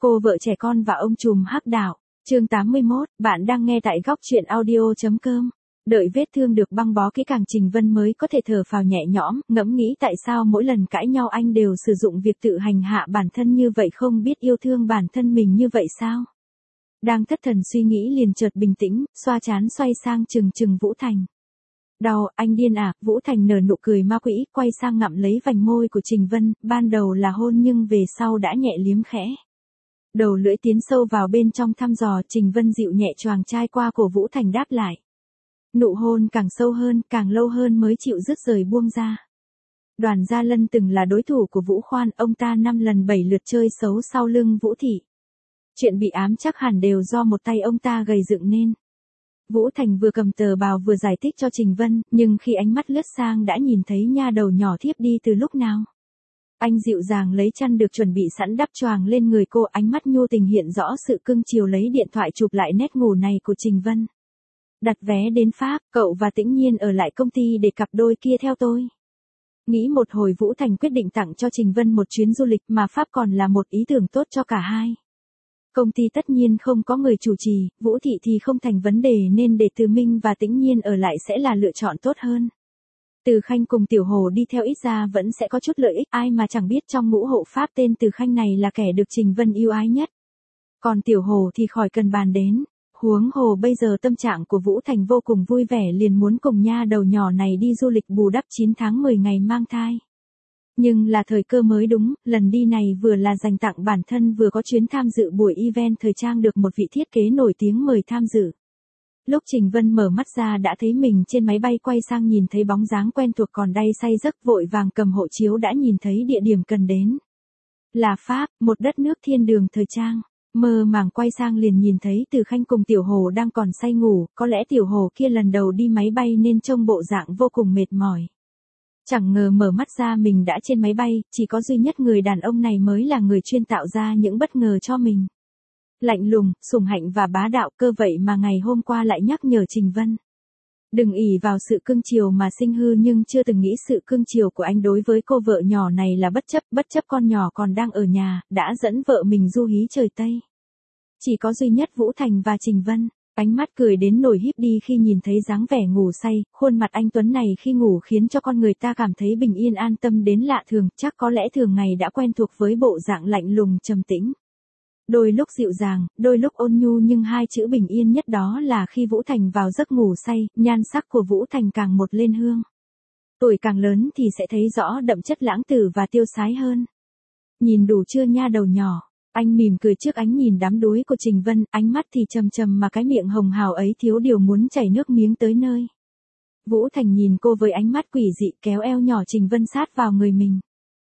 Cô vợ trẻ con và ông trùm hắc đạo. Chương 81, bạn đang nghe tại góc truyện audio.com. Đợi vết thương được băng bó kỹ càng Trình Vân mới có thể thở phào nhẹ nhõm, ngẫm nghĩ tại sao mỗi lần cãi nhau anh đều sử dụng việc tự hành hạ bản thân như vậy, không biết yêu thương bản thân mình như vậy sao? Đang thất thần suy nghĩ liền chợt bình tĩnh, xoa trán xoay sang chừng Vũ Thành. Đau, anh điên à? Vũ Thành nở nụ cười ma quỷ, quay sang ngậm lấy vành môi của Trình Vân, ban đầu là hôn nhưng về sau đã nhẹ liếm khẽ. Đầu lưỡi tiến sâu vào bên trong thăm dò, Trình Vân dịu nhẹ choàng chai qua cổ Vũ Thành đáp lại. Nụ hôn càng sâu hơn, càng lâu hơn mới chịu dứt rời buông ra. Đoàn Gia Lân từng là đối thủ của Vũ Khoan, ông ta 5 lần 7 lượt chơi xấu sau lưng Vũ Thị. Chuyện bị ám chắc hẳn đều do một tay ông ta gầy dựng nên. Vũ Thành vừa cầm tờ bào vừa giải thích cho Trình Vân, nhưng khi ánh mắt lướt sang đã nhìn thấy nha đầu nhỏ thiếp đi từ lúc nào. Anh dịu dàng lấy chăn được chuẩn bị sẵn đắp choàng lên người cô, ánh mắt nhu tình hiện rõ sự cưng chiều, lấy điện thoại chụp lại nét ngủ này của Trình Vân. Đặt vé đến Pháp, cậu và Tĩnh Nhiên ở lại công ty để cặp đôi kia theo tôi. Nghĩ một hồi Vũ Thành quyết định tặng cho Trình Vân một chuyến du lịch, mà Pháp còn là một ý tưởng tốt cho cả hai. Công ty tất nhiên không có người chủ trì, Vũ Thị thì không thành vấn đề, nên để Từ Minh và Tĩnh Nhiên ở lại sẽ là lựa chọn tốt hơn. Từ Khanh cùng Tiểu Hồ đi theo ít ra vẫn sẽ có chút lợi ích, ai mà chẳng biết trong ngũ hộ Pháp tên Từ Khanh này là kẻ được Trình Vân yêu ái nhất. Còn Tiểu Hồ thì khỏi cần bàn đến. Huống hồ bây giờ tâm trạng của Vũ Thành vô cùng vui vẻ, liền muốn cùng nha đầu nhỏ này đi du lịch bù đắp 9 tháng 10 ngày mang thai. Nhưng là thời cơ mới đúng, lần đi này vừa là dành tặng bản thân, vừa có chuyến tham dự buổi event thời trang được một vị thiết kế nổi tiếng mời tham dự. Lúc Trình Vân mở mắt ra đã thấy mình trên máy bay, quay sang nhìn thấy bóng dáng quen thuộc còn day say giấc, vội vàng cầm hộ chiếu đã nhìn thấy địa điểm cần đến. Là Pháp, một đất nước thiên đường thời trang. Mơ màng quay sang liền nhìn thấy Từ Khanh cùng Tiểu Hồ đang còn say ngủ, có lẽ Tiểu Hồ kia lần đầu đi máy bay nên trông bộ dạng vô cùng mệt mỏi. Chẳng ngờ mở mắt ra mình đã trên máy bay, chỉ có duy nhất người đàn ông này mới là người chuyên tạo ra những bất ngờ cho mình. Lạnh lùng, sủng hạnh và bá đạo, cơ vậy mà ngày hôm qua lại nhắc nhở Trình Vân. Đừng ỷ vào sự cưng chiều mà sinh hư, nhưng chưa từng nghĩ sự cưng chiều của anh đối với cô vợ nhỏ này là bất chấp con nhỏ còn đang ở nhà, đã dẫn vợ mình du hí trời Tây. Chỉ có duy nhất Vũ Thành và Trình Vân, ánh mắt cười đến nổi híp đi khi nhìn thấy dáng vẻ ngủ say, khuôn mặt anh tuấn này khi ngủ khiến cho con người ta cảm thấy bình yên an tâm đến lạ thường, chắc có lẽ thường ngày đã quen thuộc với bộ dạng lạnh lùng trầm tĩnh. Đôi lúc dịu dàng, đôi lúc ôn nhu, nhưng hai chữ bình yên nhất đó là khi Vũ Thành vào giấc ngủ say, nhan sắc của Vũ Thành càng một lên hương. Tuổi càng lớn thì sẽ thấy rõ đậm chất lãng tử và tiêu sái hơn. Nhìn đủ chưa nha đầu nhỏ? Anh mỉm cười trước ánh nhìn đắm đuối của Trình Vân, ánh mắt thì trầm mà cái miệng hồng hào ấy thiếu điều muốn chảy nước miếng tới nơi. Vũ Thành nhìn cô với ánh mắt quỷ dị, kéo eo nhỏ Trình Vân sát vào người mình.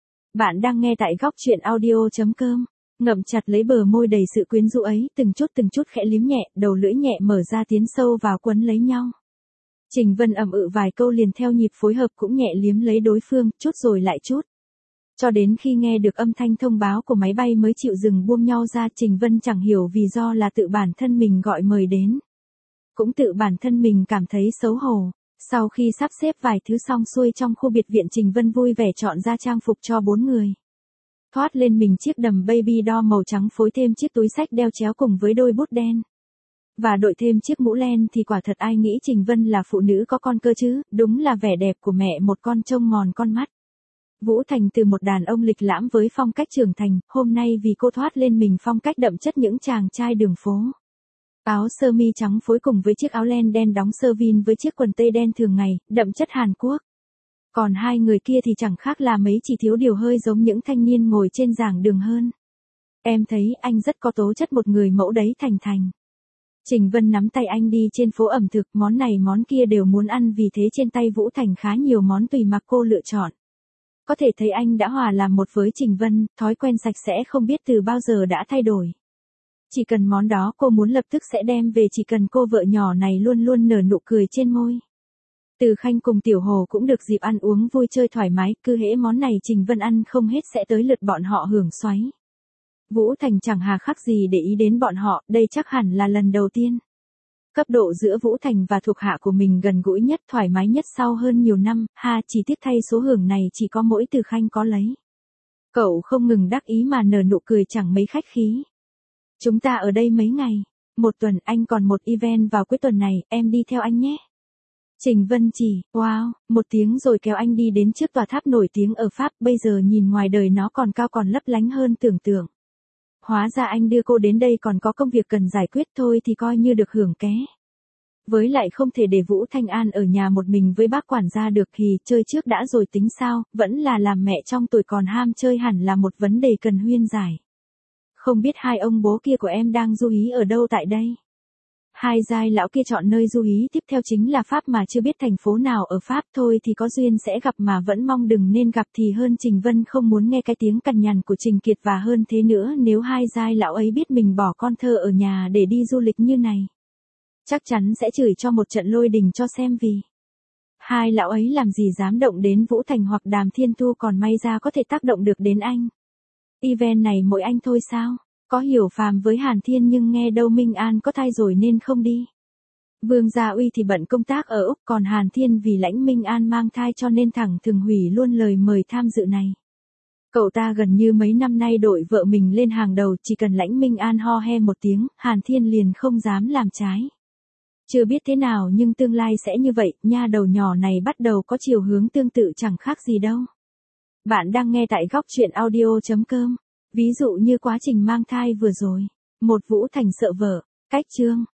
Bạn đang nghe tại góc truyện audio.com. Ngậm chặt lấy bờ môi đầy sự quyến rũ ấy, từng chút khẽ liếm nhẹ, đầu lưỡi nhẹ mở ra tiến sâu vào quấn lấy nhau. Trình Vân ậm ừ vài câu liền theo nhịp phối hợp cũng nhẹ liếm lấy đối phương, chút rồi lại chút. Cho đến khi nghe được âm thanh thông báo của máy bay mới chịu dừng buông nhau ra. Trình Vân chẳng hiểu vì do là tự bản thân mình gọi mời đến. Cũng tự bản thân mình cảm thấy xấu hổ. Sau khi sắp xếp vài thứ xong xuôi trong khu biệt viện, Trình Vân vui vẻ chọn ra trang phục cho 4 người. Thoát lên mình chiếc đầm baby doll màu trắng, phối thêm chiếc túi xách đeo chéo cùng với đôi bút đen. Và đội thêm chiếc mũ len thì quả thật ai nghĩ Trình Vân là phụ nữ có con cơ chứ, đúng là vẻ đẹp của mẹ một con trông mòn con mắt. Vũ Thành từ một đàn ông lịch lãm với phong cách trưởng thành, hôm nay vì cô thoát lên mình phong cách đậm chất những chàng trai đường phố. Áo sơ mi trắng phối cùng với chiếc áo len đen đóng sơ vin với chiếc quần tây đen thường ngày, đậm chất Hàn Quốc. Còn hai người kia thì chẳng khác là mấy, chỉ thiếu điều hơi giống những thanh niên ngồi trên giảng đường hơn. Em thấy anh rất có tố chất, một người mẫu đấy Thành. Trình Vân nắm tay anh đi trên phố ẩm thực, món này món kia đều muốn ăn, vì thế trên tay Vũ Thành khá nhiều món tùy mặc cô lựa chọn. Có thể thấy anh đã hòa làm một với Trình Vân, thói quen sạch sẽ không biết từ bao giờ đã thay đổi. Chỉ cần món đó cô muốn lập tức sẽ đem về, chỉ cần cô vợ nhỏ này luôn luôn nở nụ cười trên môi. Từ Khanh cùng Tiểu Hồ cũng được dịp ăn uống vui chơi thoải mái, cứ hễ món này Trình Vân ăn không hết sẽ tới lượt bọn họ hưởng xoáy. Vũ Thành chẳng hà khắc gì để ý đến bọn họ, đây chắc hẳn là lần đầu tiên. Cấp độ giữa Vũ Thành và thuộc hạ của mình gần gũi nhất, thoải mái nhất sau hơn nhiều năm, chỉ tiếc thay số hưởng này chỉ có mỗi Từ Khanh có lấy. Cậu không ngừng đắc ý mà nở nụ cười chẳng mấy khách khí. Chúng ta ở đây mấy ngày? Một tuần, anh còn một event vào cuối tuần này, em đi theo anh nhé. Trình Vân chỉ, wow, một tiếng rồi kéo anh đi đến trước tòa tháp nổi tiếng ở Pháp, bây giờ nhìn ngoài đời nó còn cao còn lấp lánh hơn tưởng tượng. Hóa ra anh đưa cô đến đây còn có công việc cần giải quyết thôi thì coi như được hưởng ké. Với lại không thể để Vũ Thanh An ở nhà một mình với bác quản gia được thì chơi trước đã rồi tính sao, vẫn là làm mẹ trong tuổi còn ham chơi hẳn là một vấn đề cần huyên giải. Không biết hai ông bố kia của em đang du hí ở đâu tại đây? Hai giai lão kia chọn nơi du hí tiếp theo chính là Pháp mà chưa biết thành phố nào ở Pháp thôi thì có duyên sẽ gặp mà vẫn mong đừng nên gặp thì hơn. Trình Vân không muốn nghe cái tiếng cằn nhằn của Trình Kiệt và hơn thế nữa nếu hai giai lão ấy biết mình bỏ con thơ ở nhà để đi du lịch như này. Chắc chắn sẽ chửi cho một trận lôi đình cho xem vì. Hai lão ấy làm gì dám động đến Vũ Thành hoặc Đàm Thiên Thu còn may ra có thể tác động được đến anh. Event này mỗi anh thôi sao? Có hiểu phàm với Hàn Thiên nhưng nghe đâu Minh An có thai rồi nên không đi. Vương Gia Uy thì bận công tác ở Úc còn Hàn Thiên vì lãnh Minh An mang thai cho nên thẳng thừng hủy luôn lời mời tham dự này. Cậu ta gần như mấy năm nay đội vợ mình lên hàng đầu chỉ cần lãnh Minh An ho he một tiếng, Hàn Thiên liền không dám làm trái. Chưa biết thế nào nhưng tương lai sẽ như vậy, nha đầu nhỏ này bắt đầu có chiều hướng tương tự chẳng khác gì đâu. Bạn đang nghe tại góc truyện audio.com. Ví dụ như quá trình mang thai vừa rồi, một Vũ Thành sợ vợ, cách chương.